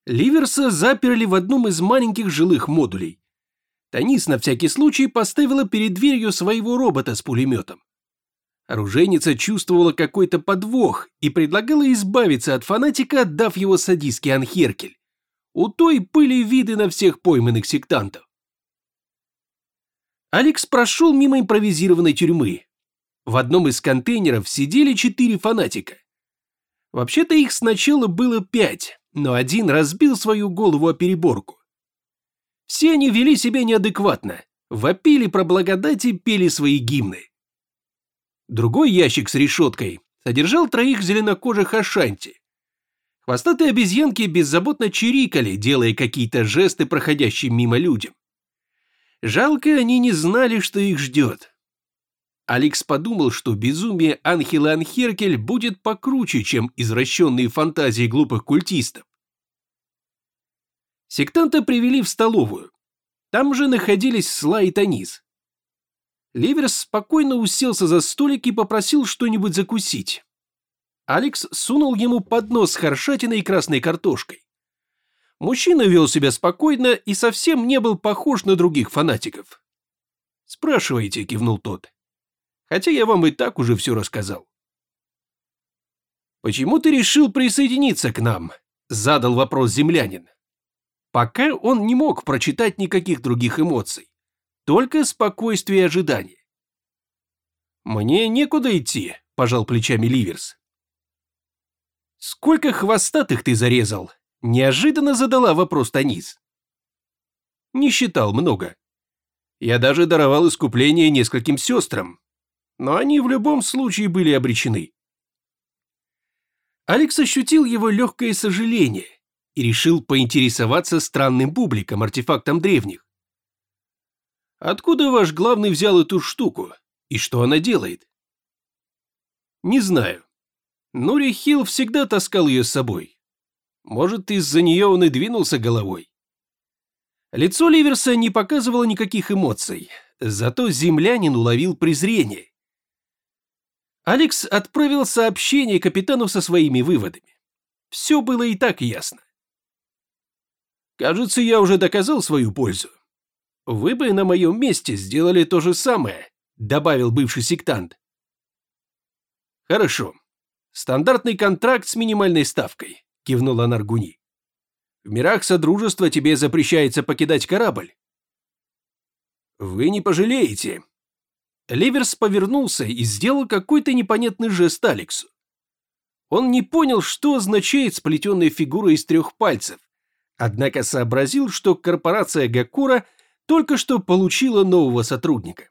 Ливерса заперли в одном из маленьких жилых модулей. Танис на всякий случай поставила перед дверью своего робота с пулеметом. Оружейница чувствовала какой-то подвох и предлагала избавиться от фанатика, отдав его садистке Анхеркель. У той были виды на всех пойманных сектантов. Алекс прошел мимо импровизированной тюрьмы. В одном из контейнеров сидели 4 фанатика. Вообще-то их сначала было 5, но один разбил свою голову о переборку. Все они вели себя неадекватно, вопили про благодать и пели свои гимны. Другой ящик с решеткой содержал 3 зеленокожих ашанти. Хвостатые обезьянки беззаботно чирикали, делая какие-то жесты проходящим мимо людям. Жалко, они не знали, что их ждет. Алекс подумал, что безумие Анхелы Анхеркель будет покруче, чем извращенные фантазии глупых культистов. Сектанта привели в столовую. Там же находились Сла и Танис. Ливерс спокойно уселся за столик и попросил что-нибудь закусить. Алекс сунул ему поднос с хоршатиной и красной картошкой. Мужчина вел себя спокойно и совсем не был похож на других фанатиков. «Спрашивайте», — кивнул тот. «Хотя я вам и так уже все рассказал». «Почему ты решил присоединиться к нам?» — задал вопрос землянин. Пока он не мог прочитать никаких других эмоций, только спокойствие и ожидание. «Мне некуда идти», — пожал плечами Ливерс. «Сколько хвостатых ты зарезал?» — неожиданно задала вопрос Танис. «Не считал много. Я даже даровал искупление нескольким сестрам, но они в любом случае были обречены». Алекс ощутил его легкое сожаление и решил поинтересоваться странным бубликом, артефактом древних. «Откуда ваш главный взял эту штуку? И что она делает?» «Не знаю. Нури Хилл всегда таскал ее с собой. Может, из-за нее он и двинулся головой». Лицо Ливерса не показывало никаких эмоций, зато землянин уловил презрение. Алекс отправил сообщение капитану со своими выводами. Все было и так ясно. «Кажется, я уже доказал свою пользу. Вы бы на моем месте сделали то же самое», — добавил бывший сектант. «Хорошо. Стандартный контракт с минимальной ставкой», — кивнула Наргуни. «В мирах Содружества тебе запрещается покидать корабль». «Вы не пожалеете». Ливерс повернулся и сделал какой-то непонятный жест Алексу. Он не понял, что означает сплетенная фигура из 3 пальцев, однако сообразил, что корпорация Гакура только что получила нового сотрудника.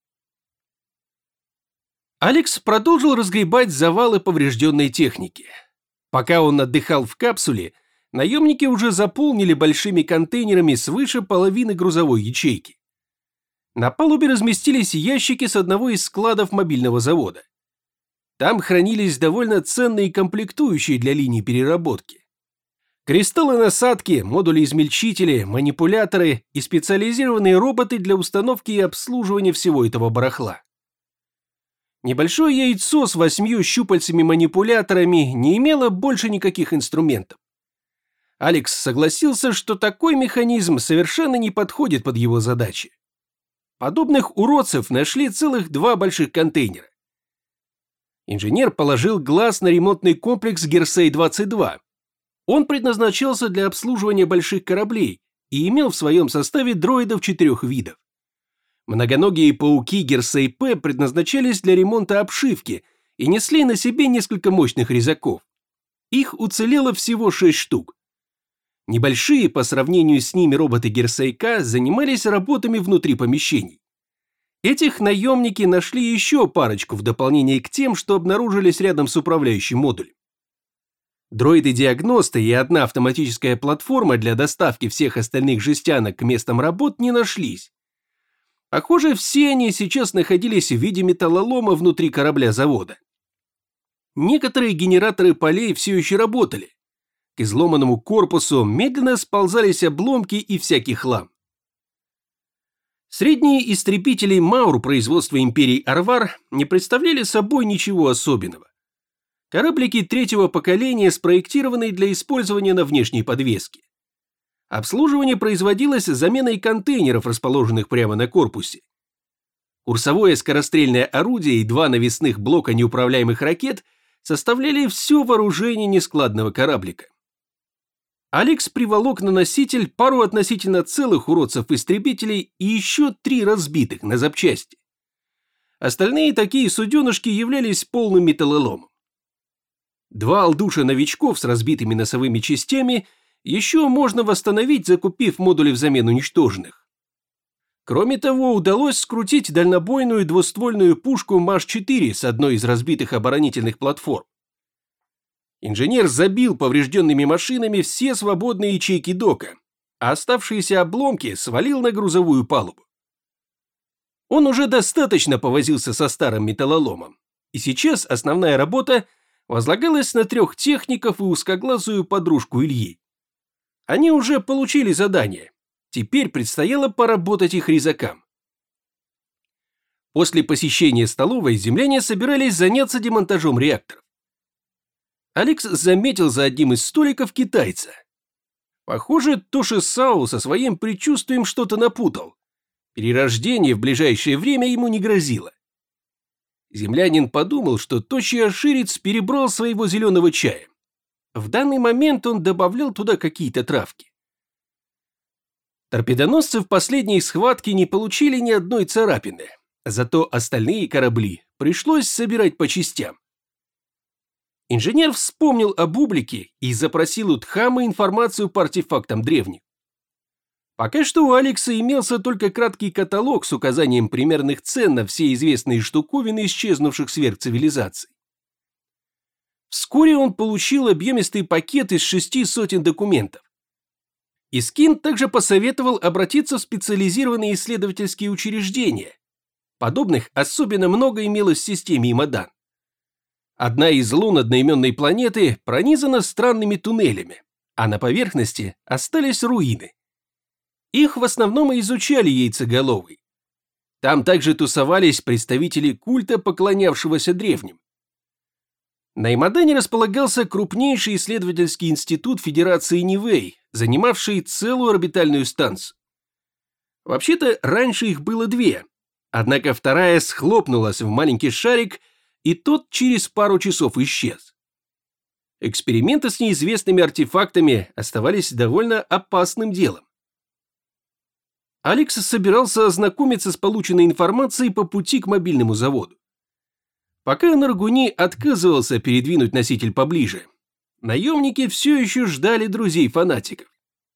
Алекс продолжил разгребать завалы поврежденной техники. Пока он отдыхал в капсуле, наемники уже заполнили большими контейнерами свыше половины грузовой ячейки. На палубе разместились ящики с одного из складов мобильного завода. Там хранились довольно ценные комплектующие для линий переработки. Кристаллы-насадки, модули-измельчители, манипуляторы и специализированные роботы для установки и обслуживания всего этого барахла. Небольшое яйцо с 8 щупальцами-манипуляторами не имело больше никаких инструментов. Алекс согласился, что такой механизм совершенно не подходит под его задачи. Подобных уродцев нашли целых 2 больших контейнера. Инженер положил глаз на ремонтный комплекс Герсей-22. Он предназначался для обслуживания больших кораблей и имел в своем составе дроидов 4 видов. Многоногие пауки Герсей-П предназначались для ремонта обшивки и несли на себе несколько мощных резаков. Их уцелело всего 6 штук. Небольшие по сравнению с ними роботы Герсей-К занимались работами внутри помещений. Этих наемники нашли еще парочку в дополнение к тем, что обнаружились рядом с управляющим модулем. Дроиды-диагносты и одна автоматическая платформа для доставки всех остальных жестянок к местам работ не нашлись. Похоже, все они сейчас находились в виде металлолома внутри корабля-завода. Некоторые генераторы полей все еще работали. К изломанному корпусу медленно сползались обломки и всякий хлам. Средние истребители Маур производства империи Арвар не представляли собой ничего особенного. Кораблики третьего поколения, спроектированные для использования на внешней подвеске. Обслуживание производилось заменой контейнеров, расположенных прямо на корпусе. Курсовое скорострельное орудие и 2 навесных блока неуправляемых ракет составляли все вооружение нескладного кораблика. Алекс приволок на носитель пару относительно целых уродцев-истребителей и еще 3 разбитых на запчасти. Остальные такие суденышки являлись полным металлоломом. 2 алдуша-новичков с разбитыми носовыми частями еще можно восстановить, закупив модули взамен уничтоженных. Кроме того, удалось скрутить дальнобойную двуствольную пушку МАШ-4 с одной из разбитых оборонительных платформ. Инженер забил поврежденными машинами все свободные ячейки дока, а оставшиеся обломки свалил на грузовую палубу. Он уже достаточно повозился со старым металлоломом, и сейчас основная работа возлагалась на 3 техников и узкоглазую подружку Ильи. Они уже получили задание, теперь предстояло поработать их резакам. После посещения столовой земляне собирались заняться демонтажом реакторов. Алекс заметил за одним из столиков китайца. Похоже, Тоши Сао со своим предчувствием что-то напутал. Перерождение в ближайшее время ему не грозило. Землянин подумал, что тощий аширец перебрал своего зеленого чая. В данный момент он добавлял туда какие-то травки. Торпедоносцы в последней схватке не получили ни одной царапины, зато остальные корабли пришлось собирать по частям. Инженер вспомнил о бублике и запросил у Тхама информацию по артефактам древних. Пока что у Алекса имелся только краткий каталог с указанием примерных цен на все известные штуковины исчезнувших сверхцивилизаций. Вскоре он получил объемистый пакет из 6 сотен документов. Искин также посоветовал обратиться в специализированные исследовательские учреждения. Подобных особенно много имелось в системе Имадан. Одна из лун одноименной планеты пронизана странными туннелями, а на поверхности остались руины. Их в основном и изучали яйцеголовые. Там также тусовались представители культа, поклонявшегося древним. На Имадане располагался крупнейший исследовательский институт Федерации Нивэй, занимавший целую орбитальную станцию. Вообще-то раньше их было 2, однако вторая схлопнулась в маленький шарик, и тот через пару часов исчез. Эксперименты с неизвестными артефактами оставались довольно опасным делом. Алекс собирался ознакомиться с полученной информацией по пути к мобильному заводу. Пока Наргуни отказывался передвинуть носитель поближе, наемники все еще ждали друзей-фанатиков.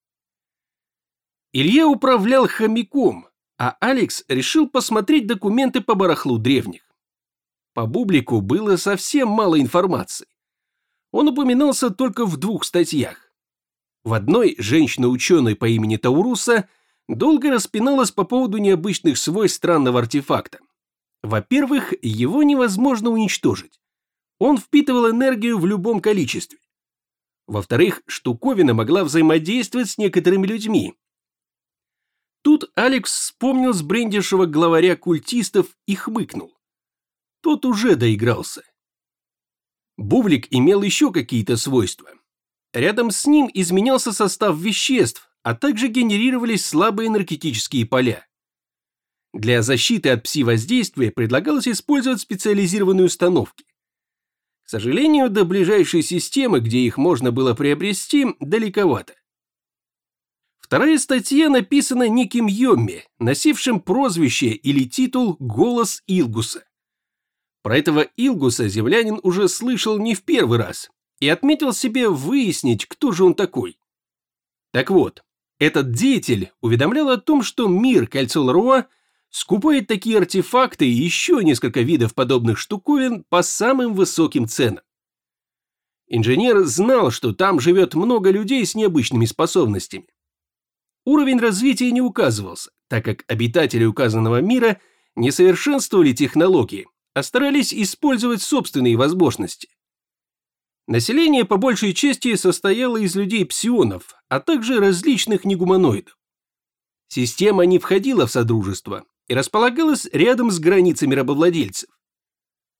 Илья управлял хомяком, а Алекс решил посмотреть документы по барахлу древних. По бублику было совсем мало информации. Он упоминался только в 2 статьях. В одной женщина-ученый по имени Тауруса долго распиналась по поводу необычных свойств странного артефакта. Во-первых, его невозможно уничтожить. Он впитывал энергию в любом количестве. Во-вторых, штуковина могла взаимодействовать с некоторыми людьми. Тут Алекс вспомнил сбрендившего главаря культистов и хмыкнул. Тот уже доигрался. Бублик имел еще какие-то свойства. Рядом с ним изменялся состав веществ, а также генерировались слабые энергетические поля. Для защиты от пси-воздействия предлагалось использовать специализированные установки. К сожалению, до ближайшей системы, где их можно было приобрести, далековато. Вторая статья написана неким Йомми, носившим прозвище или титул «Голос Илгуса». Про этого Илгуса землянин уже слышал не в первый раз и отметил себе выяснить, кто же он такой. Так вот, этот деятель уведомлял о том, что мир Кольцо Ларуа скупает такие артефакты и еще несколько видов подобных штуковин по самым высоким ценам. Инженер знал, что там живет много людей с необычными способностями. Уровень развития не указывался, так как обитатели указанного мира не совершенствовали технологии, а старались использовать собственные возможности. Население по большей части состояло из людей-псионов, а также различных негуманоидов. Система не входила в содружество и располагалась рядом с границами рабовладельцев.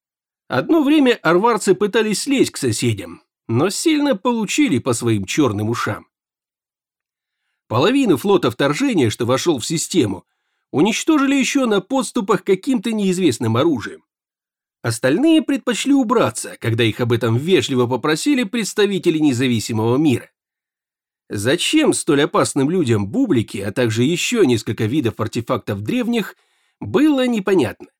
Одно время арварцы пытались слезть к соседям, но сильно получили по своим черным ушам. Половину флота вторжения, что вошел в систему, уничтожили еще на подступах каким-то неизвестным оружием. Остальные предпочли убраться, когда их об этом вежливо попросили представители независимого мира. Зачем столь опасным людям бублики, а также еще несколько видов артефактов древних, было непонятно.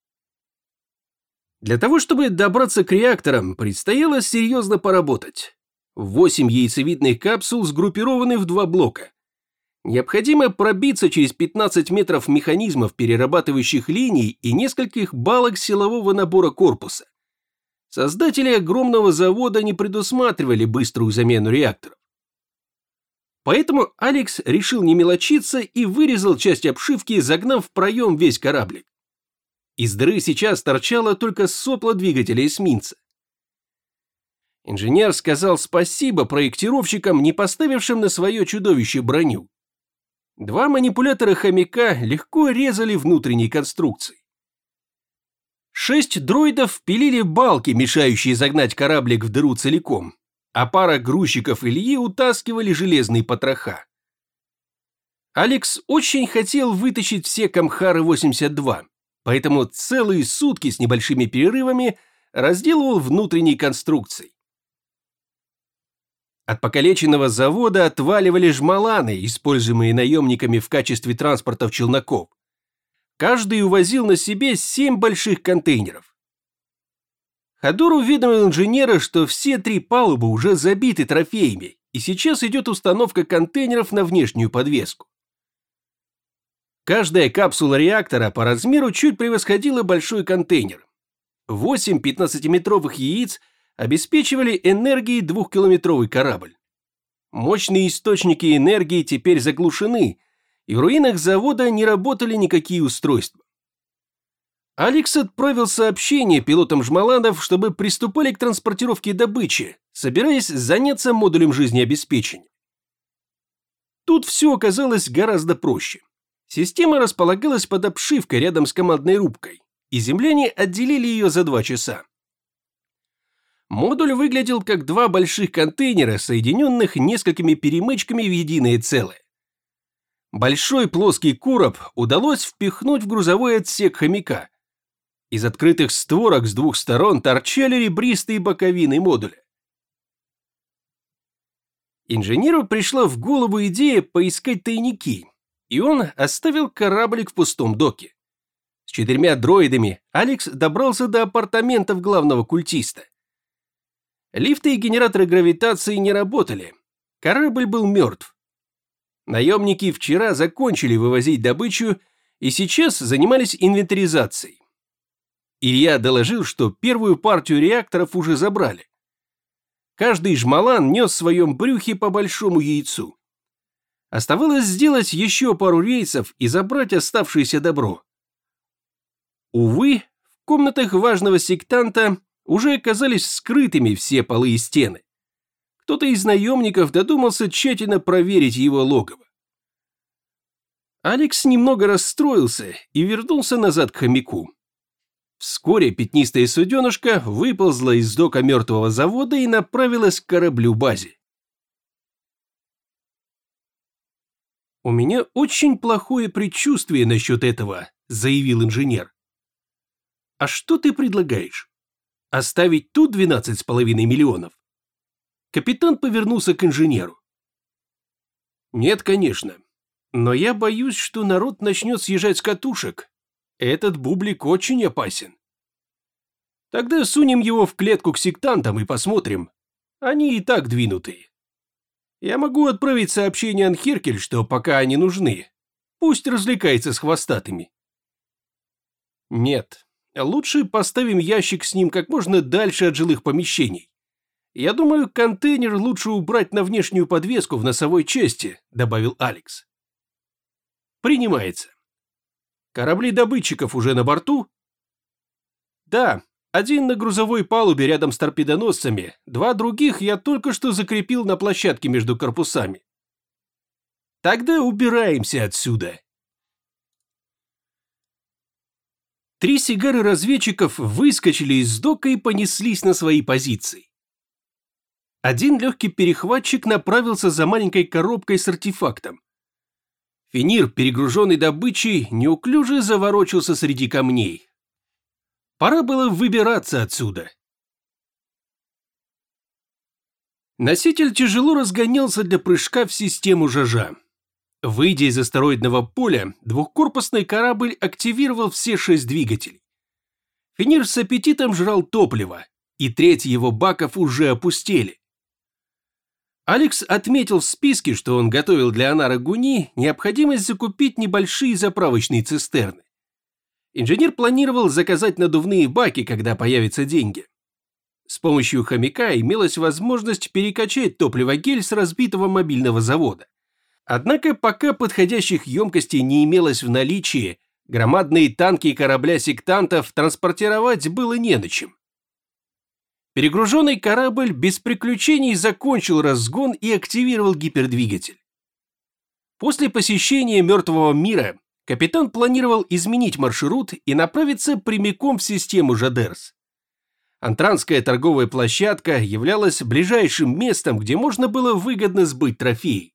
Для того, чтобы добраться к реакторам, предстояло серьезно поработать. 8 яйцевидных капсул сгруппированы в 2 блока. Необходимо пробиться через 15 метров механизмов перерабатывающих линий и нескольких балок силового набора корпуса. Создатели огромного завода не предусматривали быструю замену реакторов. Поэтому Алекс решил не мелочиться и вырезал часть обшивки, загнав в проем весь кораблик. Из дыры сейчас торчало только сопло двигателя эсминца. Инженер сказал спасибо проектировщикам, не поставившим на свое чудовище броню. 2 манипулятора хомяка легко резали внутренние конструкции. 6 дроидов пилили балки, мешающие загнать кораблик в дыру целиком, а пара грузчиков Ильи утаскивали железные потроха. Алекс очень хотел вытащить все Камхары-82, поэтому целые сутки с небольшими перерывами разделывал внутренние конструкции. От покалеченного завода отваливали жмаланы, используемые наемниками в качестве транспортов челноков. Каждый увозил на себе 7 больших контейнеров. Ходор уведомил инженера, что все 3 палубы уже забиты трофеями, и сейчас идет установка контейнеров на внешнюю подвеску. Каждая капсула реактора по размеру чуть превосходила большой контейнер. 8 15-метровых яиц обеспечивали энергией 2-километровый корабль. Мощные источники энергии теперь заглушены, и в руинах завода не работали никакие устройства. Алекс отправил сообщение пилотам жмаланов, чтобы приступали к транспортировке добычи, собираясь заняться модулем жизнеобеспечения. Тут все оказалось гораздо проще. Система располагалась под обшивкой рядом с командной рубкой, и земляне отделили ее за 2 часа. Модуль выглядел как 2 больших контейнера, соединенных несколькими перемычками в единое целое. Большой плоский короб удалось впихнуть в грузовой отсек хомяка. Из открытых створок с 2 сторон торчали ребристые боковины модуля. Инженеру пришла в голову идея поискать тайники, и он оставил кораблик в пустом доке. С 4 дроидами Алекс добрался до апартаментов главного культиста. Лифты и генераторы гравитации не работали. Корабль был мертв. Наемники вчера закончили вывозить добычу и сейчас занимались инвентаризацией. Илья доложил, что первую партию реакторов уже забрали. Каждый жмалан нес в своем брюхе по большому яйцу. Оставалось сделать еще пару рейсов и забрать оставшееся добро. Увы, в комнатах важного сектанта уже оказались скрытыми все полы и стены. Кто-то из наемников додумался тщательно проверить его логово. Алекс немного расстроился и вернулся назад к хомяку. Вскоре пятнистая суденышка выползла из дока мертвого завода и направилась к кораблю-базе. «У меня очень плохое предчувствие насчет этого», — заявил инженер. «А что ты предлагаешь? Оставить тут 12,5 миллионов?» Капитан повернулся к инженеру. «Нет, конечно. Но я боюсь, что народ начнет съезжать с катушек. Этот бублик очень опасен. Тогда сунем его в клетку к сектантам и посмотрим. Они и так двинутые. Я могу отправить сообщение Анхеркель, что пока они нужны. Пусть развлекается с хвостатыми». «Нет, лучше поставим ящик с ним как можно дальше от жилых помещений. Я думаю, контейнер лучше убрать на внешнюю подвеску в носовой части», — добавил Алекс. «Принимается. Корабли добытчиков уже на борту?» «Да, один на грузовой палубе рядом с торпедоносцами, 2 других я только что закрепил на площадке между корпусами». «Тогда убираемся отсюда». 3 сигары разведчиков выскочили из дока и понеслись на свои позиции. Один легкий перехватчик направился за маленькой коробкой с артефактом. Фенир, перегруженный добычей, неуклюже заворочился среди камней. Пора было выбираться отсюда. Носитель тяжело разгонялся для прыжка в систему Жажа. Выйдя из астероидного поля, двухкорпусный корабль активировал все 6 двигателей. Фенир с аппетитом жрал топливо, и треть его баков уже опустели. Алекс отметил в списке, что он готовил для Анара Гуни необходимость закупить небольшие заправочные цистерны. Инженер планировал заказать надувные баки, когда появятся деньги. С помощью хомяка имелась возможность перекачать топливо-гель с разбитого мобильного завода. Однако пока подходящих емкостей не имелось в наличии, громадные танки корабля сектантов транспортировать было не на чем. Перегруженный корабль без приключений закончил разгон и активировал гипердвигатель. После посещения мертвого мира капитан планировал изменить маршрут и направиться прямиком в систему Жадерс. Антранская торговая площадка являлась ближайшим местом, где можно было выгодно сбыть трофеи.